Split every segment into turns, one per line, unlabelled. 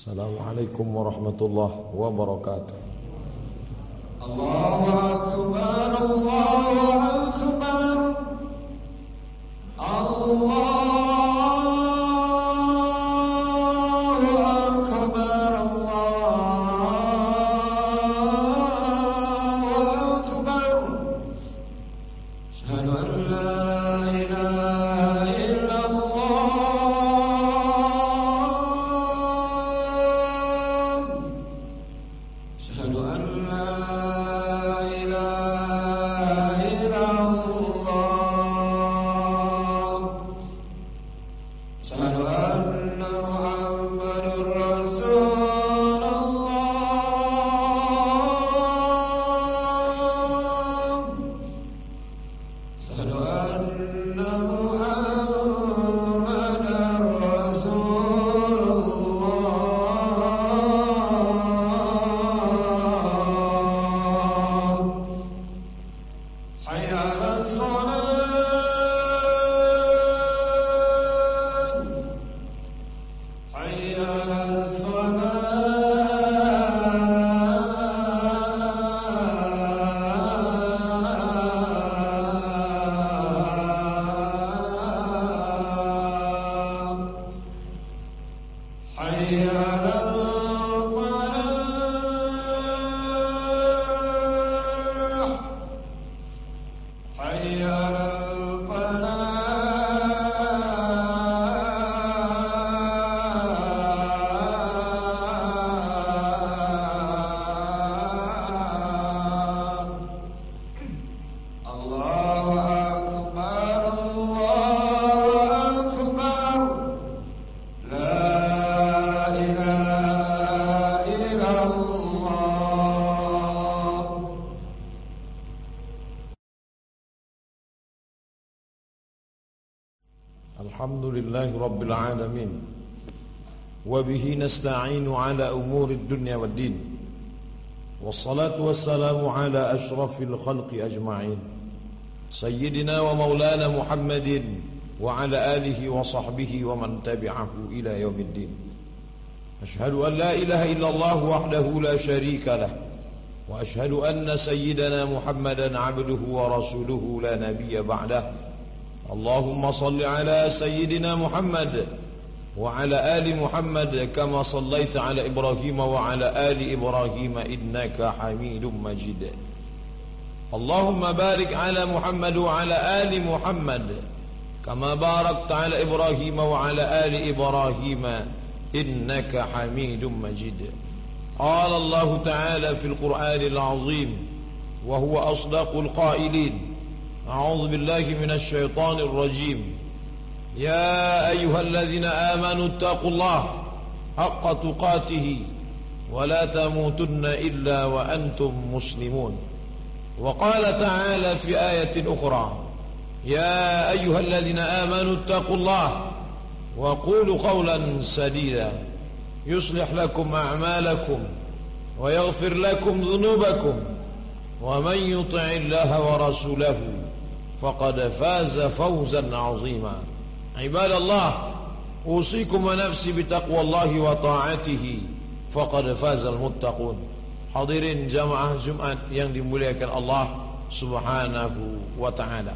Assalamualaikum warahmatullahi wabarakatuh.
Allahu Akbar, Allahu Akbar, Allahu Akbar, Allahu Akbar. Asyhadu an la ilaha illallah. Asyhadu an la ilaha illallah. Asyhadu anna Muhammadar Rasulullah. Asyhadu anna Muhammadar Rasulullah. Hayya 'alas shalah, hayya 'alas salah, hayya 'alal falah, hayya 'alal falah. Allahu Akbar, Allahu Akbar. La ilaha illallah.
Alhamdulillahi rabbil alamin. Wa bihi nasta'inu ala umuri dunya waddin. Wassalatu wassalamu ala ashrafil khalqi ajma'in. Sayyidina wa maulana Muhammadin wa ala alihi wa sahbihi wa man tabi'ahu ila yaumiddin. Ashhadu an la ilaha illallah wahdahu la sharika lah. Wa ashhadu anna sayyidana Muhammadan abduhu wa rasuluhu la nabiyya ba'dah. Allahumma salli ala sayyidina Muhammad wa ala ali Muhammad kama sallaita ala Ibrahim wa ala ali Ibrahim innaka Hamidum Majid. Allahumma barik ala Muhammad wa ala ali Muhammad kama barakta ala Ibrahim wa ala ali Ibrahim innaka Hamidum Majid. Qala Allah Ta'ala fil Qur'anil Azim wa huwa asdaqul qailin. أعوذ بالله من الشيطان الرجيم. يا أيها الذين آمنوا اتقوا الله حق تقاته ولا تموتن إلا وأنتم مسلمون. وقال تعالى في آية أخرى يا أيها الذين آمنوا اتقوا الله وقولوا قولا سديدا يصلح لكم أعمالكم ويغفر لكم ذنوبكم ومن يطع الله ورسوله فقد فاز فوزا عظيما. عباد الله أوصيكم ونفسي بتقوى الله وطاعته فقد فاز المتقون. Hadirin jamaah Jumat yang dimuliakan Allah Subhanahu wa ta'ala.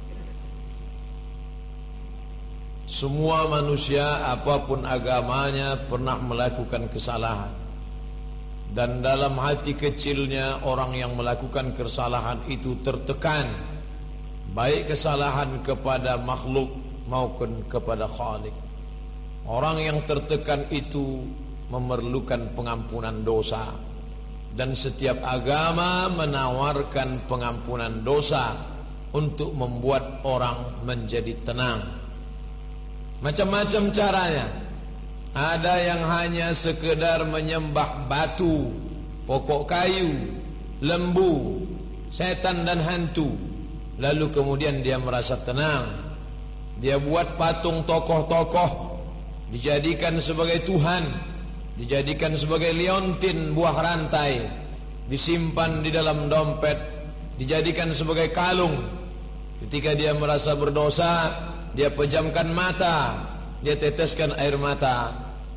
Semua manusia apapun agamanya pernah melakukan kesalahan. Dan dalam hati kecilnya orang yang melakukan kesalahan itu tertekan, baik kesalahan kepada makhluk maupun kepada Khalik. Orang yang tertekan itu memerlukan pengampunan dosa. Dan setiap agama menawarkan pengampunan dosa untuk membuat orang menjadi tenang. Macam-macam caranya. Ada yang hanya sekedar menyembah batu, pokok kayu, lembu, setan dan hantu. Lalu kemudian dia merasa tenang. Dia buat patung tokoh-tokoh, dijadikan sebagai Tuhan, dijadikan sebagai liontin buah rantai, disimpan di dalam dompet, dijadikan sebagai kalung. Ketika dia merasa berdosa, dia pejamkan mata, dia teteskan air mata.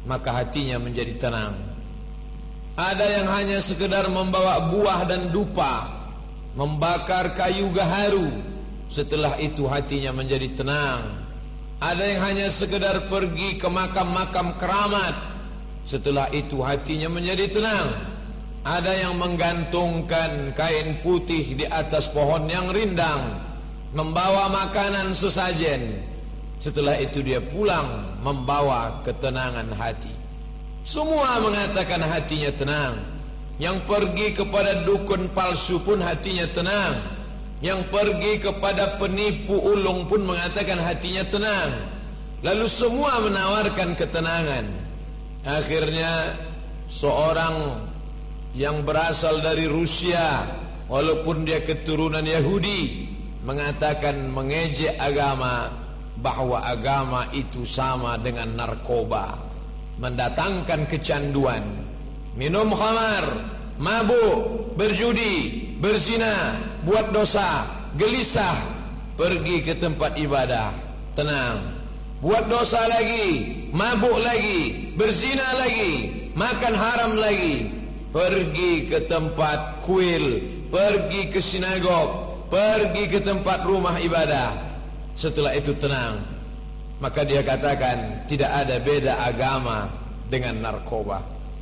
maka hatinya menjadi tenang. Ada yang hanya sekedar membawa buah dan dupa, membakar kayu gaharu, setelah itu hatinya menjadi tenang. Ada yang hanya sekedar pergi ke makam-makam keramat, setelah itu hatinya menjadi tenang. Ada yang menggantungkan kain putih di atas pohon yang rindang, membawa makanan sesajen, setelah itu dia pulang membawa ketenangan hati. Semua mengatakan hatinya tenang. Yang pergi kepada dukun palsu pun hatinya tenang. Yang pergi kepada penipu ulung pun mengatakan hatinya tenang. Lalu semua menawarkan ketenangan. Akhirnya seorang yang berasal dari Rusia, walaupun dia keturunan Yahudi, mengatakan mengejek agama, bahwa agama itu sama dengan narkoba, mendatangkan kecanduan, minum khamar, mabuk, berjudi, berzina, buat dosa, gelisah, pergi ke tempat ibadah, tenang, buat dosa lagi, mabuk lagi, berzina lagi, makan haram lagi, pergi ke tempat kuil, pergi ke sinagog, pergi ke tempat rumah ibadah, setelah itu tenang. Maka dia katakan tidak ada beda agama dengan narkoba.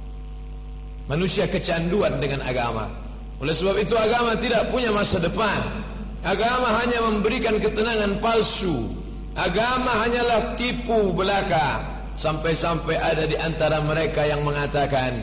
Manusia kecanduan dengan agama. Oleh sebab itu agama tidak punya masa depan. Agama hanya memberikan ketenangan palsu. Agama hanyalah tipu belaka. Sampai-sampai ada di antara mereka yang mengatakan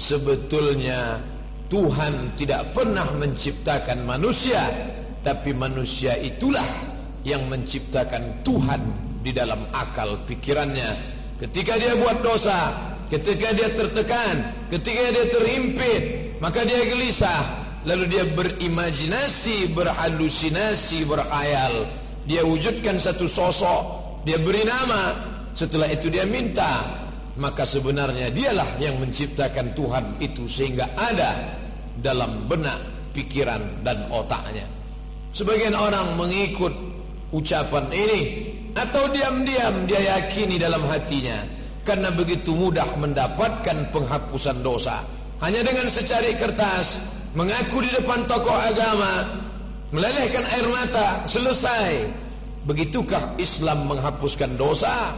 sebetulnya Tuhan tidak pernah menciptakan manusia, tapi manusia itulah yang menciptakan Tuhan di dalam akal pikirannya. Ketika dia buat dosa, ketika dia tertekan, ketika dia terhimpit, maka dia gelisah. Lalu dia berimajinasi, berhalusinasi, berkhayal. Dia wujudkan satu sosok, dia beri nama, setelah itu dia minta. Maka sebenarnya dialah yang menciptakan Tuhan itu sehingga ada dalam benak, pikiran dan otaknya. Sebagian orang mengikut ucapan ini, atau diam-diam dia yakini dalam hatinya, karena begitu mudah mendapatkan penghapusan dosa. Hanya dengan secari kertas, mengaku di depan tokoh agama, melelehkan air mata, selesai. Begitukah Islam menghapuskan dosa?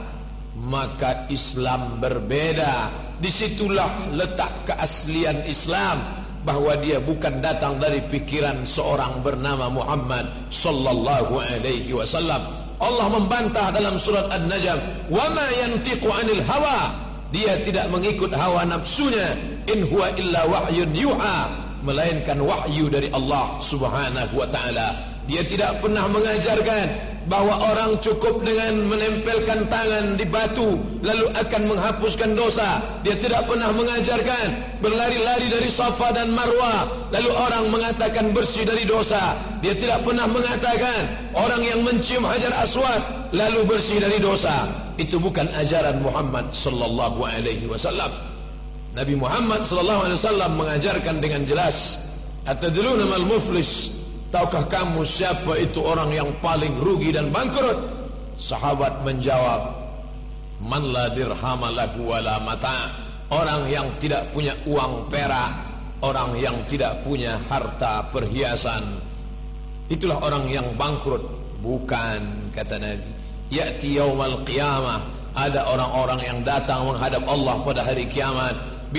Maka Islam berbeda. Disitulah letak keaslian Islam, bahwa dia bukan datang dari pikiran seorang bernama Muhammad sallallahu alaihi wasallam. Allah membantah dalam surat An-Najm, "Wa ma yantiqu 'anil hawa." Dia tidak mengikut hawa nafsunya. In huwa illa wahyun yuha, melainkan wahyu dari Allah Subhanahu wa taala. Dia tidak pernah mengajarkan bahwa orang cukup dengan menempelkan tangan di batu lalu akan menghapuskan dosa. Dia tidak pernah mengajarkan berlari-lari dari Safa dan Marwah lalu orang mengatakan bersih dari dosa. Dia tidak pernah mengatakan orang yang mencium Hajar Aswad lalu bersih dari dosa. Itu bukan ajaran Muhammad sallallahu alaihi wasallam. Nabi Muhammad sallallahu alaihi wasallam mengajarkan dengan jelas, "Atadruna mal muflis?" Tahukah kamu siapa itu orang yang paling rugi dan bangkrut? Sahabat menjawab, "Man la dirhama lahu wala mata." Orang yang tidak punya uang perak, orang yang tidak punya harta perhiasan, itulah orang yang bangkrut. Bukan, kata Nabi. Ya'ti yaumal qiyamah, ada orang-orang yang datang menghadap Allah pada hari kiamat,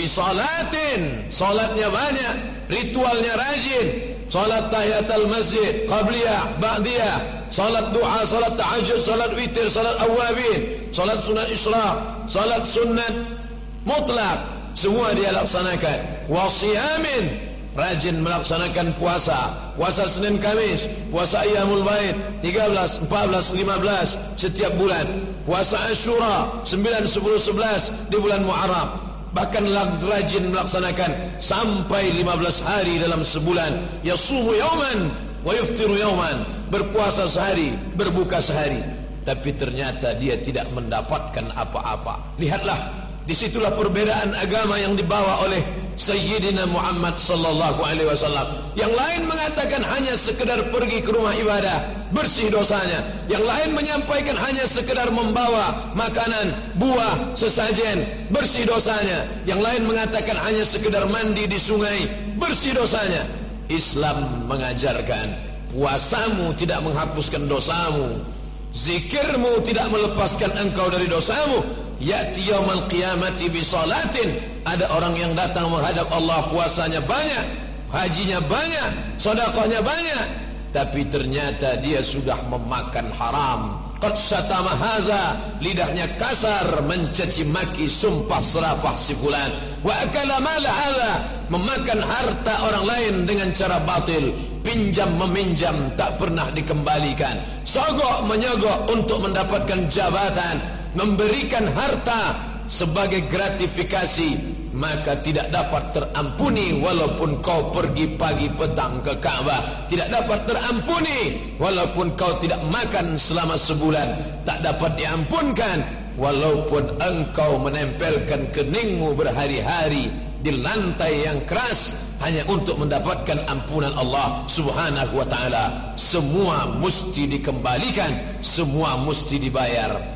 bisalatin, salatnya banyak, ritualnya rajin, salat tahiyatul masjid, qabliyah, ba'diyah, salat duha, salat tahajud, salat witir, salat awabin, salat sunat isyraq, salat sunat mutlak, semua dia laksanakan. Wasiyamin, rajin melaksanakan puasa, puasa Senin Kamis, puasa Ayyamul Bait 13, 14, 15 setiap bulan, puasa Asyura 9, 10, 11 di bulan Muharram. Bahkan rajin melaksanakan sampai 15 hari dalam sebulan. Yasumu yauman wa yuftiru yauman, berpuasa sehari, berbuka sehari. Tapi ternyata dia tidak mendapatkan apa-apa. Lihatlah, disitulah perbedaan agama yang dibawa oleh Sayyidina Muhammad sallallahu alaihi wasallam. Yang lain mengatakan hanya sekedar pergi ke rumah ibadah, bersih dosanya. Yang lain menyampaikan hanya sekedar membawa makanan, buah, sesajen, bersih dosanya. Yang lain mengatakan hanya sekedar mandi di sungai, bersih dosanya. Islam mengajarkan puasamu tidak menghapuskan dosamu, zikirmu tidak melepaskan engkau dari dosamu. Ya'ti yaumal qiyamati bi salatin, ada orang yang datang menghadap Allah, puasanya banyak, hajinya banyak, sedekahnya banyak, tapi ternyata dia sudah memakan haram. Qad syatama haza, lidahnya kasar, mencaci maki, sumpah serapah si fulan. Wa akala mal hadza, memakan harta orang lain dengan cara batil, pinjam meminjam tak pernah dikembalikan, sogok menyogok untuk mendapatkan jabatan, memberikan harta sebagai gratifikasi, maka tidak dapat terampuni walaupun kau pergi pagi petang ke Ka'bah. Tidak dapat terampuni walaupun kau tidak makan selama sebulan. Tak dapat diampunkan walaupun engkau menempelkan keningmu berhari-hari di lantai yang keras hanya untuk mendapatkan ampunan Allah subhanahu wa ta'ala. Semua mesti dikembalikan, semua mesti dibayar.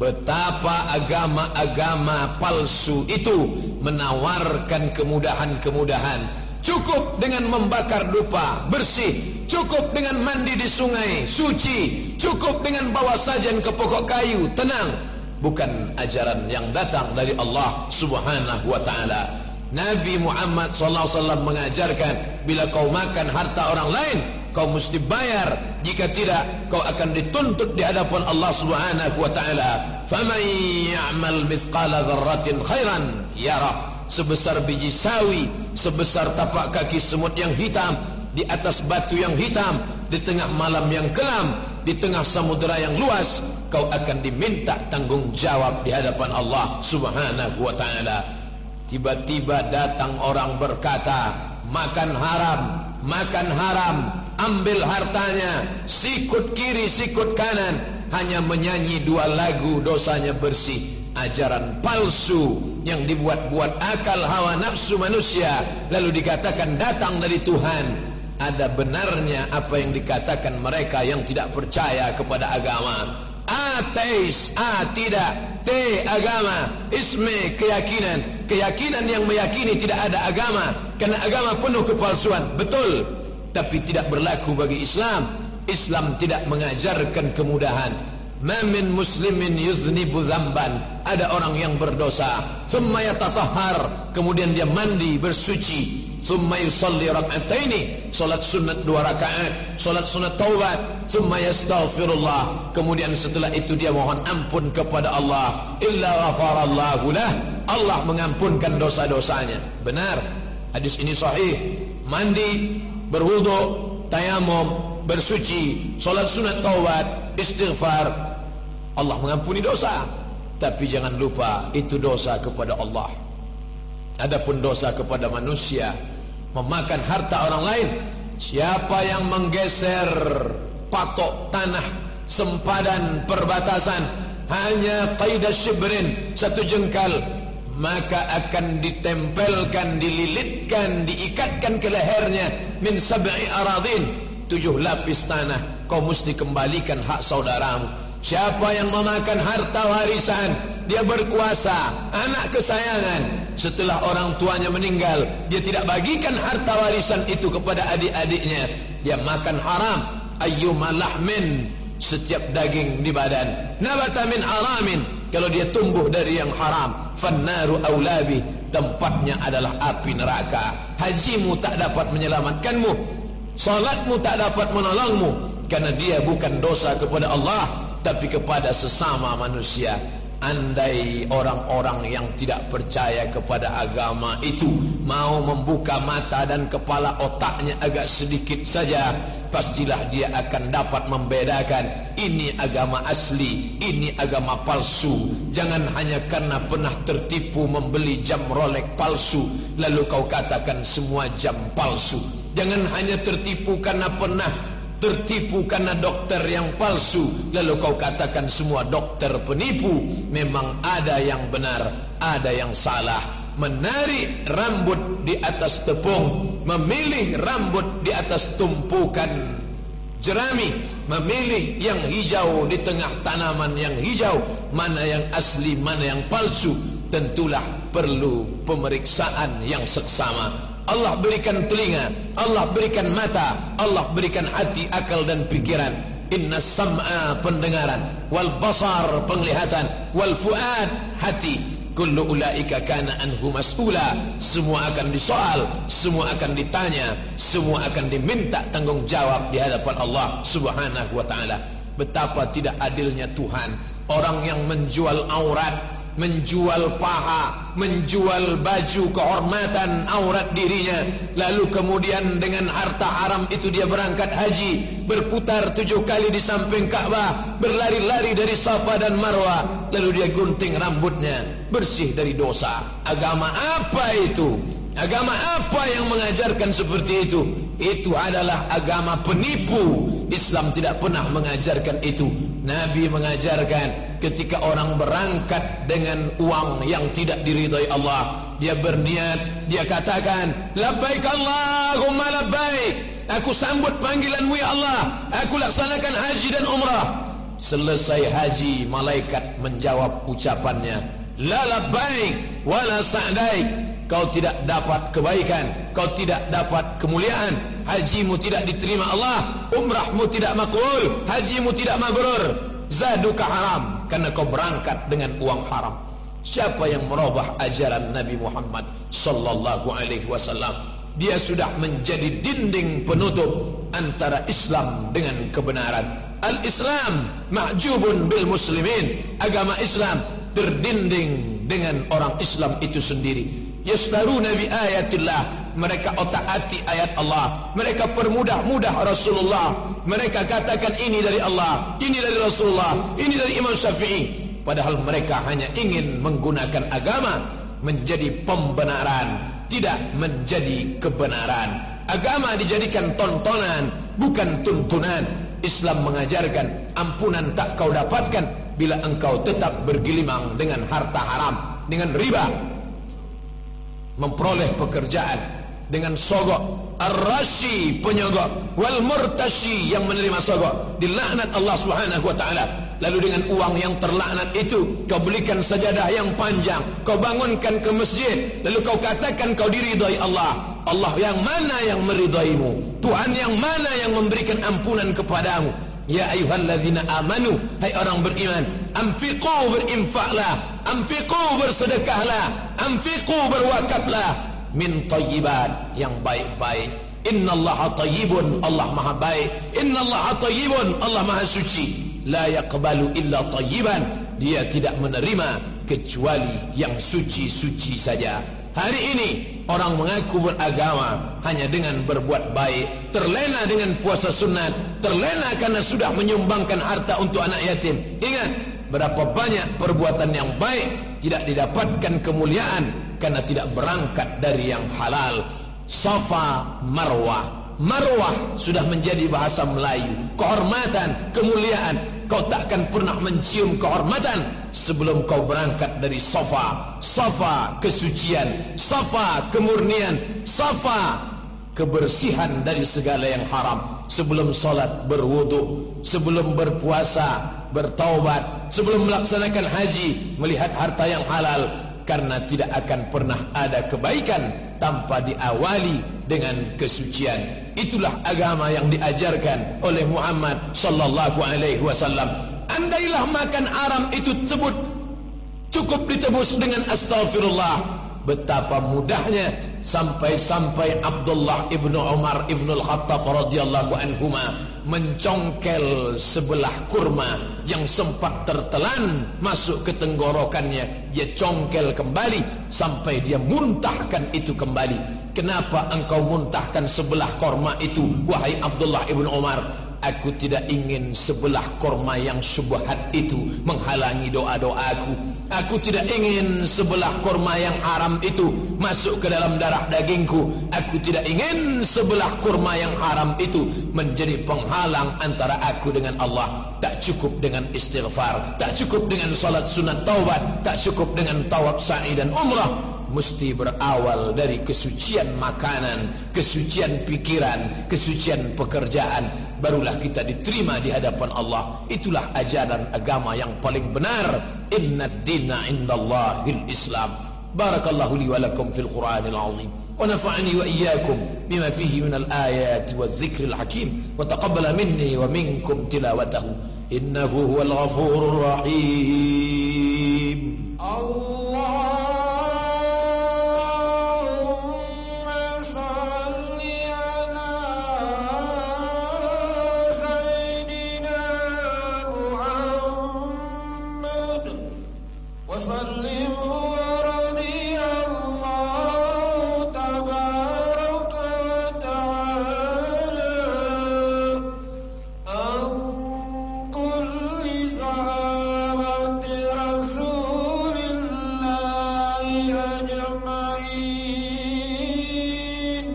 Betapa agama-agama palsu itu menawarkan kemudahan-kemudahan. Cukup dengan membakar dupa, bersih. Cukup dengan mandi di sungai, suci. Cukup dengan bawa sajen ke pokok kayu, tenang. Bukan ajaran yang datang dari Allah subhanahu wa ta'ala. Nabi Muhammad SAW mengajarkan, bila kau makan harta orang lain, kau mesti bayar. Jika tidak, kau akan dituntut di hadapan Allah subhanahu wa ta'ala. Faman ya'mal mithqala dzarratin khairan yarah. Sebesar biji sawi, sebesar tapak kaki semut yang hitam, di atas batu yang hitam, di tengah malam yang kelam, di tengah samudera yang luas, kau akan diminta tanggung jawab di hadapan Allah subhanahu wa ta'ala. Tiba-tiba datang orang berkata, makan haram, ambil hartanya, sikut kiri sikut kanan, hanya menyanyi 2 lagu dosanya bersih. Ajaran palsu yang dibuat-buat akal hawa nafsu manusia, lalu dikatakan datang dari Tuhan. Ada benarnya apa yang dikatakan mereka yang tidak percaya kepada agama. Ateis, tidak, agama, isme keyakinan. Keyakinan yang meyakini tidak ada agama, karena agama penuh kepalsuan. Betul, tapi tidak berlaku bagi Islam. Islam tidak mengajarkan kemudahan. Ma min muslimin yuznibu dzamban, ada orang yang berdosa, thumma yatatahhar, kemudian dia mandi bersuci, thumma yusalli rak'ataini, salat sunat 2 rakaat, salat sunat taubat, thumma yastaghfirullah, kemudian setelah itu dia mohon ampun kepada Allah, illa ghafarallahu lah, Allah mengampunkan dosa-dosanya. Benar, hadis ini sahih. Mandi, berwudu, tayamum, bersuci, salat sunat taubat, istighfar, Allah mengampuni dosa. Tapi jangan lupa, itu dosa kepada Allah. Adapun dosa kepada manusia, memakan harta orang lain, siapa yang menggeser patok tanah, sempadan perbatasan, hanya qaidah syibrin, 1 jengkal, maka akan ditempelkan, dililitkan, diikatkan ke lehernya min 7 aradin, 7 lapis tanah. Kau mesti kembalikan hak saudaramu. Siapa yang memakan harta warisan, dia berkuasa, anak kesayangan, setelah orang tuanya meninggal, dia tidak bagikan harta warisan itu kepada adik-adiknya, dia makan haram. Ayyuma lahmin, setiap daging di badan, nabata min haramin, kalau dia tumbuh dari yang haram, fannaru aulabi, tempatnya adalah api neraka. Hajimu tak dapat menyelamatkanmu, salatmu tak dapat menolongmu, karena dia bukan dosa kepada Allah, tapi kepada sesama manusia. Andai orang-orang yang tidak percaya kepada agama itu mau membuka mata dan kepala otaknya agak sedikit saja, pastilah dia akan dapat membedakan ini agama asli, ini agama palsu. Jangan hanya karena pernah tertipu membeli jam Rolex palsu lalu kau katakan semua jam palsu. Jangan hanya tertipu karena pernah tertipu karena dokter yang palsu lalu kau katakan semua dokter penipu. Memang ada yang benar, ada yang salah. menarik rambut di atas tepung, memilih rambut di atas tumpukan jerami, memilih yang hijau di tengah tanaman yang hijau, mana yang asli, mana yang palsu, tentulah perlu pemeriksaan yang seksama. Allah berikan telinga, Allah berikan mata, Allah berikan hati, akal dan pikiran. Inna sam'a pendengaran, wal basar penglihatan, wal fuad hati. Kullu ulaika kana anhu mas'ula. Semua akan disoal, semua akan ditanya, semua akan diminta tanggung jawab di hadapan Allah Subhanahu wa ta'ala. Betapa tidak adilnya Tuhan. Orang yang menjual aurat, menjual paha, menjual baju kehormatan aurat dirinya, lalu kemudian dengan harta haram itu dia berangkat haji, berputar 7 kali di samping Ka'bah, berlari-lari dari Safa dan Marwah, lalu dia gunting rambutnya, bersih dari dosa. Agama apa itu? Agama apa yang mengajarkan seperti itu? Itu adalah agama penipu. Islam tidak pernah mengajarkan itu. Nabi mengajarkan ketika orang berangkat dengan uang yang tidak diridhai Allah, dia berniat, dia katakan, labbaik Allahumma labbaik, aku sambut panggilanmu ya Allah, aku laksanakan haji dan umrah. Selesai haji, malaikat menjawab ucapannya, la labbaik wala sa'daik, kau tidak dapat kebaikan, kau tidak dapat kemuliaan, hajimu tidak diterima Allah, umrahmu tidak makbul, hajimu tidak mabrur, zaduka haram, karena kau berangkat dengan uang haram. Siapa yang merubah ajaran Nabi Muhammad sallallahu alaihi wasallam? Dia sudah menjadi dinding penutup antara Islam dengan kebenaran. Al-Islam ma'jubun bil muslimin. Agama Islam terdinding dengan orang Islam itu sendiri. Yastaruna bi ayatillah, mereka otak-atik ayat Allah, mereka permudah-mudah Rasulullah, mereka katakan ini dari Allah, ini dari Rasulullah, ini dari Imam Syafi'i, padahal mereka hanya ingin menggunakan agama menjadi pembenaran, tidak menjadi kebenaran. Agama dijadikan tontonan, bukan tuntunan. Islam mengajarkan ampunan tak kau dapatkan bila engkau tetap bergelimang dengan harta haram, dengan riba, memperoleh pekerjaan dengan sogok, ar-rashi penyogok, wal murtashi yang menerima sogok, dilaknat Allah Subhanahu wa ta'ala. Lalu dengan uang yang terlaknat itu kau belikan sajadah yang panjang, kau bangunkan ke masjid, lalu kau katakan kau diridhai Allah. Allah yang mana yang meridhaimu? Tuhan yang mana yang memberikan ampunan kepadamu? Ya ayyuhallazina amanu, hai orang beriman, anfiqu, berinfaklah, anfiqu, bersedekahlah, anfiqu, berwakaflah, min thayyibat, yang baik-baik. Innallaha thayyibun, Allah maha baik. Innallaha thayyibun, Allah maha suci. La yaqbalu illa thayyiban, dia tidak menerima kecuali yang suci-suci saja. Hari ini orang mengaku beragama hanya dengan berbuat baik, terlena dengan puasa sunat, terlena karena sudah menyumbangkan harta untuk anak yatim. Ingat, berapa banyak perbuatan yang baik tidak didapatkan kemuliaan karena tidak berangkat dari yang halal. Safa Marwah. Marwah sudah menjadi bahasa Melayu, kehormatan, kemuliaan. Kau takkan pernah mencium kehormatan sebelum kau berangkat dari Safa. Safa kesucian, Safa kemurnian, Safa kebersihan dari segala yang haram. Sebelum salat berwudu, sebelum berpuasa bertaubat, sebelum melaksanakan haji melihat harta yang halal, karena tidak akan pernah ada kebaikan tanpa diawali dengan kesucian. Itulah agama yang diajarkan oleh Muhammad sallallahu alaihi wasallam. Andailah makan haram itu cukup ditebus dengan astaghfirullah, betapa mudahnya sampai-sampai Abdullah ibnu Umar ibnu Al-Khattab radhiyallahu anhuma mencongkel sebelah kurma yang sempat tertelan masuk ke tenggorokannya. Dia congkel kembali sampai dia muntahkan itu kembali. Kenapa engkau muntahkan sebelah kurma itu, wahai Abdullah ibnu Umar? Aku tidak ingin sebelah kurma yang syubhat itu menghalangi doa-doaku. Aku tidak ingin sebelah kurma yang haram itu masuk ke dalam darah dagingku. Aku tidak ingin sebelah kurma yang haram itu menjadi penghalang antara aku dengan Allah. Tak cukup dengan istighfar, tak cukup dengan salat sunat taubat, tak cukup dengan tawaf sa'i dan umrah. mesti berawal dari kesucian makanan, kesucian pikiran, kesucian pekerjaan. Barulah kita diterima di hadapan Allah. Itulah ajaran agama yang paling benar. Innad dina indallahil Islam. Barakallahu li wa lakum fil Qur'anil azim. ونفعني وإياكم بما فيه من الآيات والذكر الحكيم وتقبل مني ومنكم تلاوته إنه هو الغفور الرحيم.
اللهم صل على سيدنا محمد وسلم ورضي الله تبارك وتعالى عن كل صحابة رسول الله أجمعين.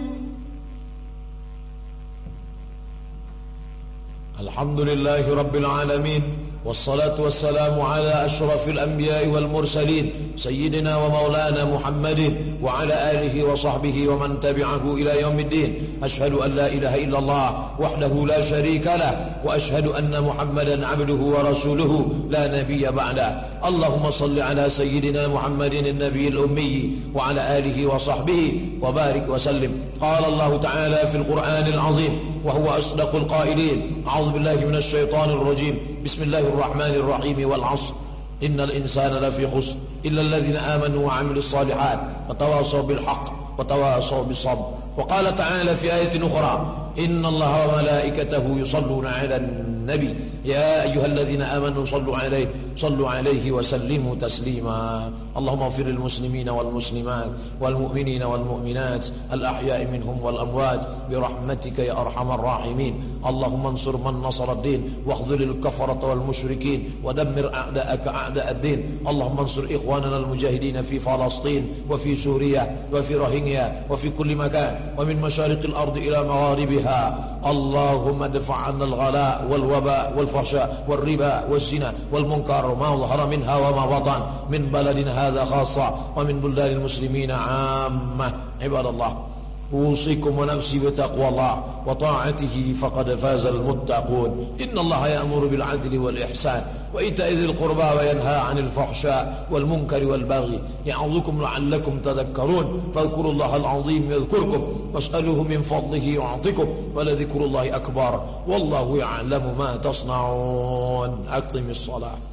الحمد لله رب العالمين والصلاة والسلام على أشرف الأنبياء والمرسلين سيدنا ومولانا محمد وعلى آله وصحبه ومن تبعه إلى يوم الدين. أشهد أن لا إله إلا الله وحده لا شريك له وأشهد أن محمدا عبده ورسوله لا نبي بعده. اللهم صل على سيدنا محمد النبي الأمي وعلى آله وصحبه وبارك وسلم. قال الله تعالى في القرآن العظيم وهو أصدق القائلين: أعوذ بالله من الشيطان الرجيم. بسم الله الرحمن الرحيم والعصر إن الإنسان لفي خسر إلا الذين آمنوا وعملوا الصالحات وتواصوا بالحق وتواصوا بالصبر. وقال تعالى في آية أخرى: إن الله وملائكته يصلون على النبي يا أيها الذين آمنوا صلوا عليه وسلموا تسليما. اللهم اغفر للمسلمين والمسلمات والمؤمنين والمؤمنات الأحياء منهم والأموات برحمتك يا أرحم الراحمين. اللهم انصر من نصر الدين واخذل الكفرة والمشركين ودمر أعداءك أعداء الدين. اللهم انصر إخواننا المجاهدين في فلسطين وفي سوريا وفي روهينيا وفي كل مكان ومن مشارق الأرض إلى مغاربها. اللهم ادفع عنا الغلاء والوباء والفحشاء والربا والزنا والمنكر ما ظهر منها وما بطن من بلدنا هذا خاصة ومن بلدان المسلمين عامة. عباد الله، أوصيكم ونفسي بتقوى الله وطاعته فقد فاز المتقون. إن الله يأمر بالعدل والإحسان وإيتاء ذي القربى وينهى عن الفحشاء والمنكر والبغي يعظكم لعلكم تذكرون. فاذكروا الله العظيم يذكركم واسألوه من فضله يعطكم ولذكر الله أكبر والله يعلم ما تصنعون. أقم الصلاة.